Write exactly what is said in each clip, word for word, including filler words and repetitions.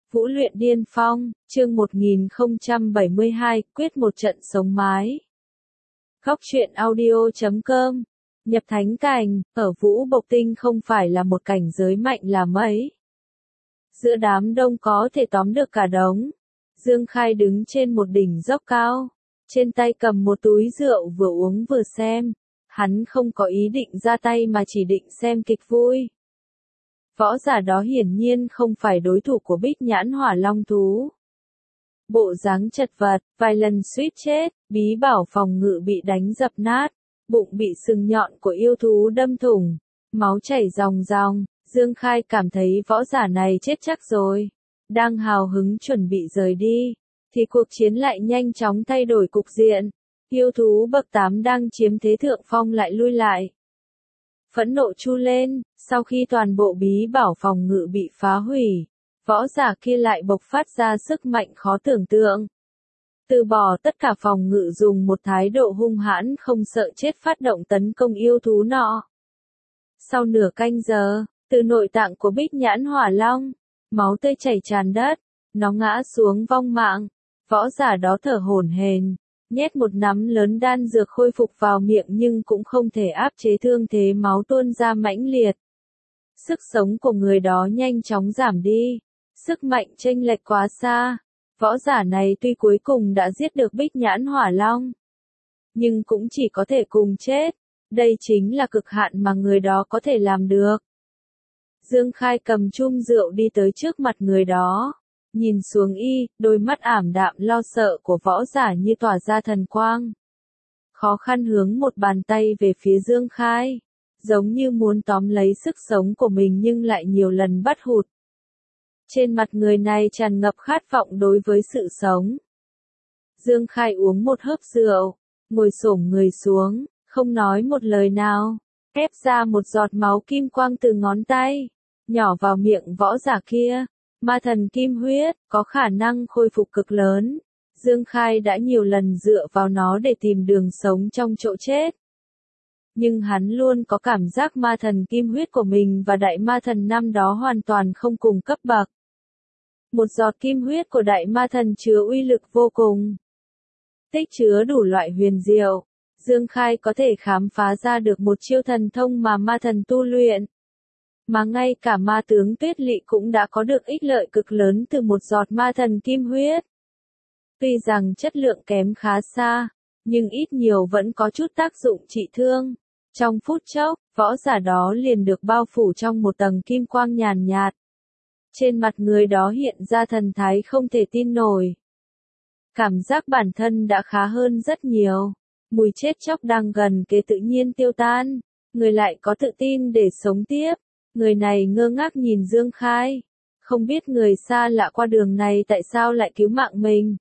Vũ luyện điên phong, chương một nghìn không trăm bảy mươi hai, quyết một trận sống mái. Góc truyện audio chấm com. Nhập thánh cảnh, ở Vũ Bộc Tinh không phải là một cảnh giới mạnh là mấy. Giữa đám đông có thể tóm được cả đống. Dương Khai đứng trên một đỉnh dốc cao, trên tay cầm một túi rượu vừa uống vừa xem. Hắn không có ý định ra tay mà chỉ định xem kịch vui. Võ giả đó hiển nhiên không phải đối thủ của Bích Nhãn Hỏa Long thú. Bộ dáng chật vật, vài lần suýt chết, bí bảo phòng ngự bị đánh dập nát, bụng bị sừng nhọn của yêu thú đâm thủng, máu chảy ròng ròng. Dương Khai cảm thấy võ giả này chết chắc rồi. Đang hào hứng chuẩn bị rời đi, thì cuộc chiến lại nhanh chóng thay đổi cục diện. Yêu thú bậc tám đang chiếm thế thượng phong lại lui lại. Phẫn nộ chu lên, sau khi toàn bộ bí bảo phòng ngự bị phá hủy, võ giả kia lại bộc phát ra sức mạnh khó tưởng tượng. Từ bỏ tất cả phòng ngự dùng một thái độ hung hãn không sợ chết phát động tấn công yêu thú nọ. Sau nửa canh giờ, từ nội tạng của Bích Nhãn Hỏa Long, máu tươi chảy tràn đất, nó ngã xuống vong mạng. Võ giả đó thở hổn hển, nhét một nắm lớn đan dược khôi phục vào miệng nhưng cũng không thể áp chế thương thế máu tuôn ra mãnh liệt. Sức sống của người đó nhanh chóng giảm đi, sức mạnh chênh lệch quá xa. Võ giả này tuy cuối cùng đã giết được Bích Nhãn Hỏa Long, nhưng cũng chỉ có thể cùng chết. Đây chính là cực hạn mà người đó có thể làm được. Dương Khai cầm chum rượu đi tới trước mặt người đó. Nhìn xuống y, đôi mắt ảm đạm lo sợ của võ giả như tỏa ra thần quang. Khó khăn hướng một bàn tay về phía Dương Khai, giống như muốn tóm lấy sức sống của mình nhưng lại nhiều lần bắt hụt. Trên mặt người này tràn ngập khát vọng đối với sự sống. Dương Khai uống một hớp rượu, ngồi xổm người xuống, không nói một lời nào, ép ra một giọt máu kim quang từ ngón tay, nhỏ vào miệng võ giả kia. Ma thần kim huyết, có khả năng khôi phục cực lớn. Dương Khai đã nhiều lần dựa vào nó để tìm đường sống trong chỗ chết. Nhưng hắn luôn có cảm giác ma thần kim huyết của mình và đại ma thần năm đó hoàn toàn không cùng cấp bậc. Một giọt kim huyết của đại ma thần chứa uy lực vô cùng, tích chứa đủ loại huyền diệu. Dương Khai có thể khám phá ra được một chiêu thần thông mà ma thần tu luyện. Mà ngay cả ma tướng Tuyết Lị cũng đã có được ích lợi cực lớn từ một giọt ma thần kim huyết. Tuy rằng chất lượng kém khá xa, nhưng ít nhiều vẫn có chút tác dụng trị thương. Trong phút chốc, võ giả đó liền được bao phủ trong một tầng kim quang nhàn nhạt. Trên mặt người đó hiện ra thần thái không thể tin nổi. Cảm giác bản thân đã khá hơn rất nhiều. Mùi chết chóc đang gần kề tự nhiên tiêu tan. Người lại có tự tin để sống tiếp. Người này ngơ ngác nhìn Dương Khai, không biết người xa lạ qua đường này tại sao lại cứu mạng mình.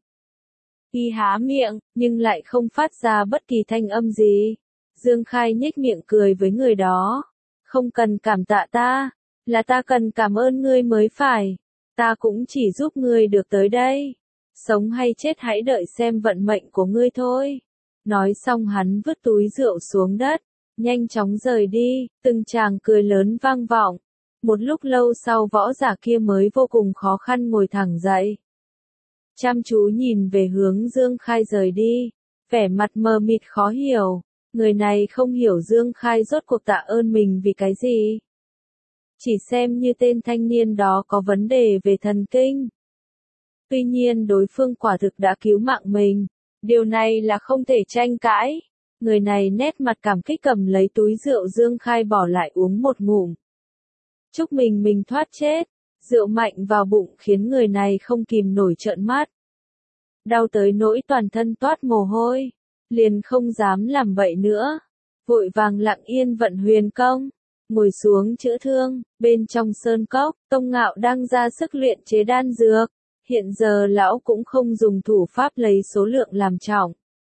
Y há miệng, nhưng lại không phát ra bất kỳ thanh âm gì. Dương Khai nhếch miệng cười với người đó. Không cần cảm tạ ta, là ta cần cảm ơn ngươi mới phải. Ta cũng chỉ giúp ngươi được tới đây. Sống hay chết hãy đợi xem vận mệnh của ngươi thôi. Nói xong hắn vứt túi rượu xuống đất. Nhanh chóng rời đi, từng tràng cười lớn vang vọng. Một lúc lâu sau võ giả kia mới vô cùng khó khăn ngồi thẳng dậy. Chăm chú nhìn về hướng Dương Khai rời đi, vẻ mặt mờ mịt khó hiểu. Người này không hiểu Dương Khai rốt cuộc tạ ơn mình vì cái gì. Chỉ xem như tên thanh niên đó có vấn đề về thần kinh. Tuy nhiên đối phương quả thực đã cứu mạng mình. Điều này là không thể tranh cãi. Người này nét mặt cảm kích cầm lấy túi rượu Dương Khai bỏ lại uống một ngụm. Chúc mình mình thoát chết. Rượu mạnh vào bụng khiến người này không kìm nổi trợn mắt. Đau tới nỗi toàn thân toát mồ hôi. Liền không dám làm vậy nữa. Vội vàng lặng yên vận huyền công. Ngồi xuống chữa thương. Bên trong sơn cốc, Tông Ngạo đang ra sức luyện chế đan dược. Hiện giờ lão cũng không dùng thủ pháp lấy số lượng làm trọng,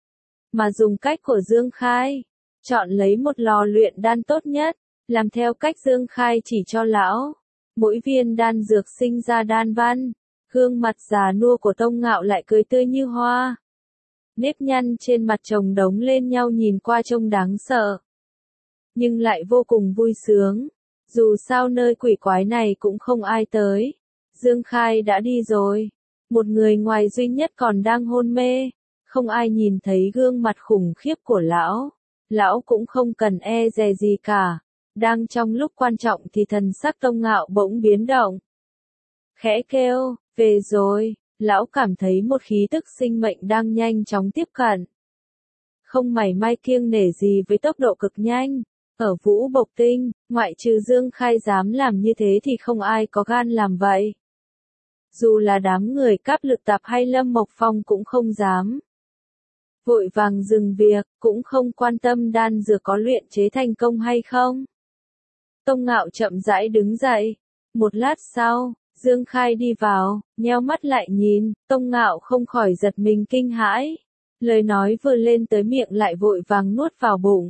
mà dùng cách của Dương Khai, chọn lấy một lò luyện đan tốt nhất, làm theo cách Dương Khai chỉ cho lão. Mỗi viên đan dược sinh ra đan văn, gương mặt già nua của Tông Ngạo lại cười tươi như hoa. Nếp nhăn trên mặt chồng đống lên nhau nhìn qua trông đáng sợ, nhưng lại vô cùng vui sướng. Dù sao nơi quỷ quái này cũng không ai tới. Dương Khai đã đi rồi. Một người ngoài duy nhất còn đang hôn mê. Không ai nhìn thấy gương mặt khủng khiếp của lão. Lão cũng không cần e dè gì cả. Đang trong lúc quan trọng thì thần sắc Tông Ngạo bỗng biến động. Khẽ kêu, về rồi, lão cảm thấy một khí tức sinh mệnh đang nhanh chóng tiếp cận. Không mảy may kiêng nể gì với tốc độ cực nhanh. Ở Vũ Bộc Tinh, ngoại trừ Dương Khai dám làm như thế thì không ai có gan làm vậy. Dù là đám người Cáp Lực Tạp hay Lâm Mộc Phong cũng không dám. Vội vàng dừng việc, cũng không quan tâm đan dược có luyện chế thành công hay không. Tông Ngạo chậm rãi đứng dậy. Một lát sau, Dương Khai đi vào, nheo mắt lại nhìn, Tông Ngạo không khỏi giật mình kinh hãi. Lời nói vừa lên tới miệng lại vội vàng nuốt vào bụng.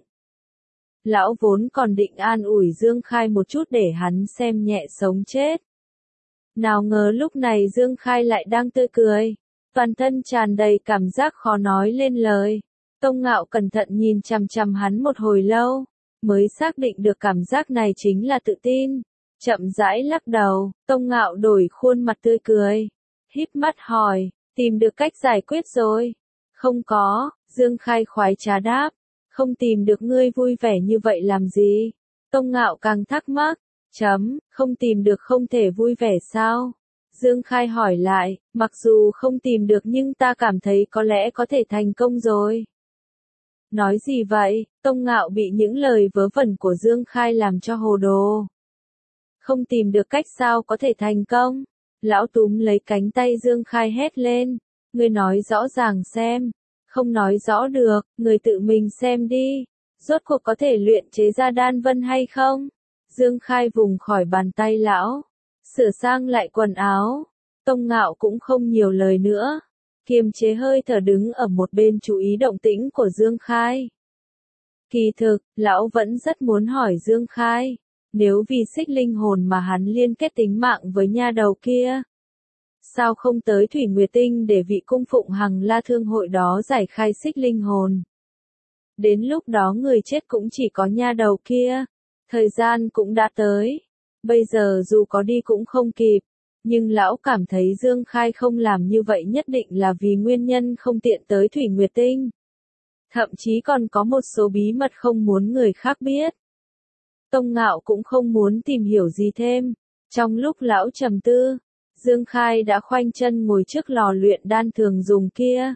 Lão vốn còn định an ủi Dương Khai một chút để hắn xem nhẹ sống chết. Nào ngờ lúc này Dương Khai lại đang tươi cười. Toàn thân tràn đầy cảm giác khó nói lên lời. Tông Ngạo cẩn thận nhìn chằm chằm hắn một hồi lâu, mới xác định được cảm giác này chính là tự tin. Chậm rãi lắc đầu, Tông Ngạo đổi khuôn mặt tươi cười. Híp mắt hỏi, tìm được cách giải quyết rồi. Không có, Dương Khai khoái trá đáp. Không tìm được ngươi vui vẻ như vậy làm gì? Tông Ngạo càng thắc mắc. Chấm, không tìm được không thể vui vẻ sao? Dương Khai hỏi lại, mặc dù không tìm được nhưng ta cảm thấy có lẽ có thể thành công rồi. Nói gì vậy? Tông Ngạo bị những lời vớ vẩn của Dương Khai làm cho hồ đồ. Không tìm được cách sao có thể thành công? Lão túm lấy cánh tay Dương Khai hét lên. Ngươi nói rõ ràng xem. Không nói rõ được, người tự mình xem đi. Rốt cuộc có thể luyện chế ra đan vân hay không? Dương Khai vùng khỏi bàn tay lão. Sửa sang lại quần áo. Tông Ngạo cũng không nhiều lời nữa. Kiềm chế hơi thở đứng ở một bên chú ý động tĩnh của Dương Khai. Kỳ thực, lão vẫn rất muốn hỏi Dương Khai. Nếu vì xích linh hồn mà hắn liên kết tính mạng với nha đầu kia. Sao không tới Thủy Nguyệt Tinh để vị cung phụng Hằng La Thương hội đó giải khai xích linh hồn? Đến lúc đó người chết cũng chỉ có nha đầu kia. Thời gian cũng đã tới. Bây giờ dù có đi cũng không kịp. Nhưng lão cảm thấy Dương Khai không làm như vậy nhất định là vì nguyên nhân không tiện tới Thủy Nguyệt Tinh. Thậm chí còn có một số bí mật không muốn người khác biết. Tông Ngạo cũng không muốn tìm hiểu gì thêm. Trong lúc lão trầm tư, Dương Khai đã khoanh chân ngồi trước lò luyện đan thường dùng kia.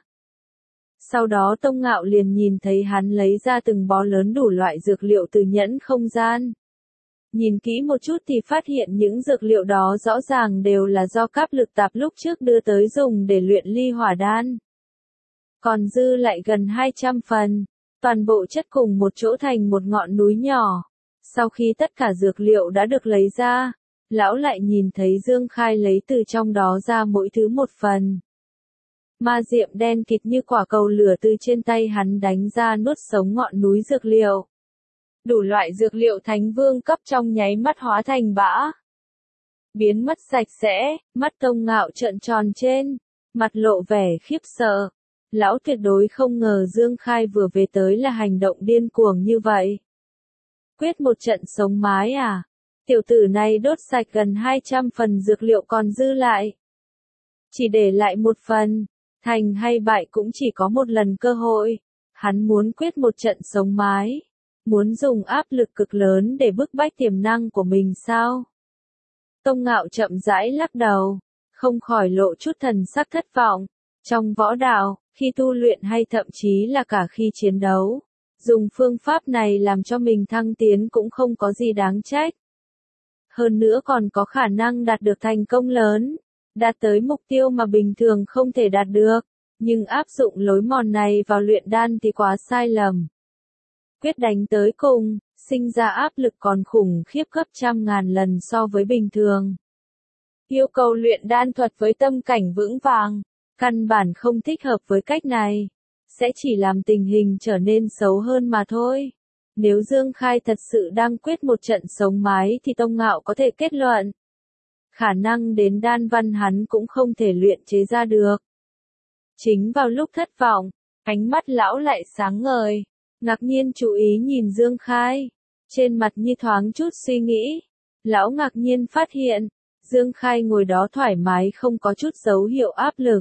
Sau đó Tông Ngạo liền nhìn thấy hắn lấy ra từng bó lớn đủ loại dược liệu từ nhẫn không gian. Nhìn kỹ một chút thì phát hiện những dược liệu đó rõ ràng đều là do Cáp Lực Tạp lúc trước đưa tới dùng để luyện ly hỏa đan. Còn dư lại gần hai trăm phần, toàn bộ chất cùng một chỗ thành một ngọn núi nhỏ. Sau khi tất cả dược liệu đã được lấy ra, lão lại nhìn thấy Dương Khai lấy từ trong đó ra mỗi thứ một phần. Ma diệm đen kịt như quả cầu lửa từ trên tay hắn đánh ra nuốt sống ngọn núi dược liệu. Đủ loại dược liệu thánh vương cấp trong nháy mắt hóa thành bã. Biến mất sạch sẽ, mắt Tông Ngạo trợn tròn trên, mặt lộ vẻ khiếp sợ. Lão tuyệt đối không ngờ Dương Khai vừa về tới là hành động điên cuồng như vậy. Quyết một trận sống mái à? Tiểu tử này đốt sạch gần hai trăm phần dược liệu còn dư lại. Chỉ để lại một phần, thành hay bại cũng chỉ có một lần cơ hội. Hắn muốn quyết một trận sống mái. Muốn dùng áp lực cực lớn để bức bách tiềm năng của mình sao? Tông Ngạo chậm rãi lắc đầu, không khỏi lộ chút thần sắc thất vọng. Trong võ đạo, khi tu luyện hay thậm chí là cả khi chiến đấu, dùng phương pháp này làm cho mình thăng tiến cũng không có gì đáng trách. Hơn nữa còn có khả năng đạt được thành công lớn, đạt tới mục tiêu mà bình thường không thể đạt được. Nhưng áp dụng lối mòn này vào luyện đan thì quá sai lầm. Quyết đánh tới cùng, sinh ra áp lực còn khủng khiếp gấp trăm ngàn lần so với bình thường. Yêu cầu luyện đan thuật với tâm cảnh vững vàng, căn bản không thích hợp với cách này, sẽ chỉ làm tình hình trở nên xấu hơn mà thôi. Nếu Dương Khai thật sự đang quyết một trận sống mái thì Tông Ngạo có thể kết luận. Khả năng đến đan văn hắn cũng không thể luyện chế ra được. Chính vào lúc thất vọng, ánh mắt lão lại sáng ngời. Ngạc nhiên chú ý nhìn Dương Khai, trên mặt như thoáng chút suy nghĩ. Lão ngạc nhiên phát hiện, Dương Khai ngồi đó thoải mái không có chút dấu hiệu áp lực.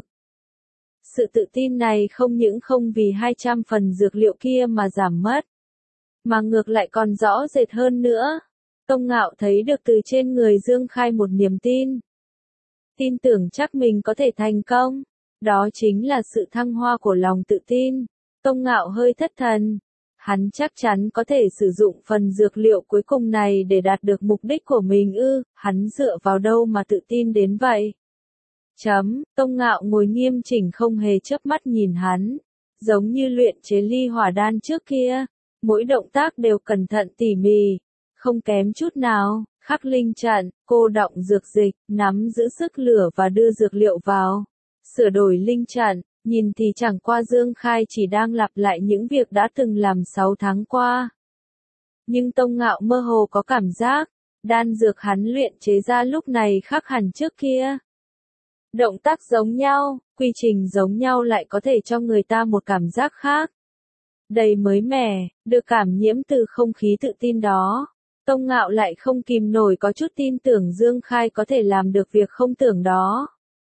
Sự tự tin này không những không vì hai trăm phần dược liệu kia mà giảm mất, mà ngược lại còn rõ rệt hơn nữa. Tông Ngạo thấy được từ trên người Dương Khai một niềm tin. Tin tưởng chắc mình có thể thành công. Đó chính là sự thăng hoa của lòng tự tin. Tông Ngạo hơi thất thần. Hắn chắc chắn có thể sử dụng phần dược liệu cuối cùng này để đạt được mục đích của mình ư, hắn dựa vào đâu mà tự tin đến vậy? Chấm, Tông Ngạo ngồi nghiêm chỉnh không hề chớp mắt nhìn hắn, giống như luyện chế ly hỏa đan trước kia, mỗi động tác đều cẩn thận tỉ mỉ, không kém chút nào, khắc linh trận, cô động dược dịch, nắm giữ sức lửa và đưa dược liệu vào, sửa đổi linh trận. Nhìn thì chẳng qua Dương Khai chỉ đang lặp lại những việc đã từng làm sáu tháng qua. Nhưng Tông Ngạo mơ hồ có cảm giác, đan dược hắn luyện chế ra lúc này khác hẳn trước kia. Động tác giống nhau, quy trình giống nhau lại có thể cho người ta một cảm giác khác. Đầy mới mẻ, được cảm nhiễm từ không khí tự tin đó. Tông Ngạo lại không kìm nổi có chút tin tưởng Dương Khai có thể làm được việc không tưởng đó.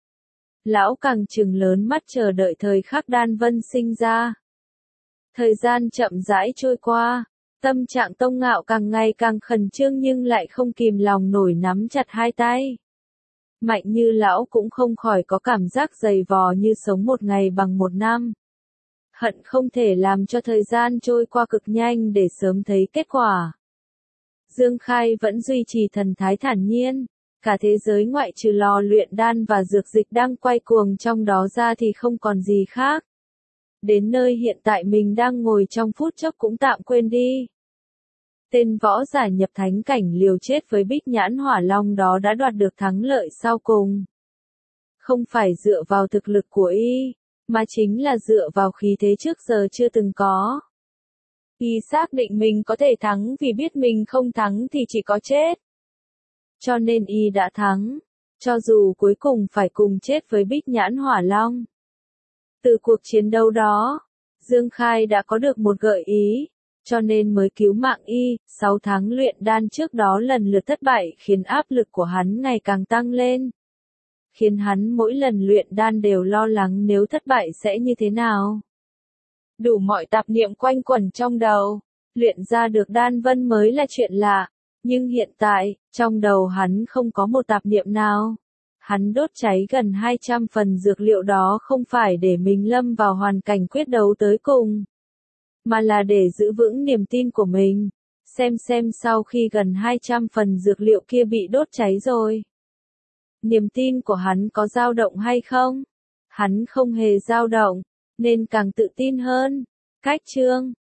Lão càng trừng lớn mắt chờ đợi thời khắc đan vân sinh ra. Thời gian chậm rãi trôi qua, tâm trạng Tông Ngạo càng ngày càng khẩn trương nhưng lại không kìm lòng nổi nắm chặt hai tay. Mạnh như lão cũng không khỏi có cảm giác dày vò như sống một ngày bằng một năm. Hận không thể làm cho thời gian trôi qua cực nhanh để sớm thấy kết quả. Dương Khai vẫn duy trì thần thái thản nhiên. Cả thế giới ngoại trừ lò luyện đan và dược dịch đang quay cuồng trong đó ra thì không còn gì khác. Đến nơi hiện tại mình đang ngồi trong phút chốc cũng tạm quên đi. Tên võ giả nhập thánh cảnh liều chết với Bích Nhãn Hỏa Long đó đã đoạt được thắng lợi sau cùng. Không phải dựa vào thực lực của y, mà chính là dựa vào khí thế trước giờ chưa từng có. Y xác định mình có thể thắng vì biết mình không thắng thì chỉ có chết. Cho nên y đã thắng, cho dù cuối cùng phải cùng chết với Bích Nhãn Hỏa Long. Từ cuộc chiến đấu đó, Dương Khai đã có được một gợi ý, cho nên mới cứu mạng y. Sáu tháng luyện đan trước đó lần lượt thất bại khiến áp lực của hắn ngày càng tăng lên. Khiến hắn mỗi lần luyện đan đều lo lắng nếu thất bại sẽ như thế nào. Đủ mọi tạp niệm quanh quẩn trong đầu, luyện ra được đan vân mới là chuyện lạ. Nhưng hiện tại, trong đầu hắn không có một tạp niệm nào. Hắn đốt cháy gần hai trăm phần dược liệu đó không phải để mình lâm vào hoàn cảnh quyết đấu tới cùng, mà là để giữ vững niềm tin của mình. Xem xem sau khi gần hai trăm phần dược liệu kia bị đốt cháy rồi, niềm tin của hắn có dao động hay không? Hắn không hề dao động, nên càng tự tin hơn. Cách chương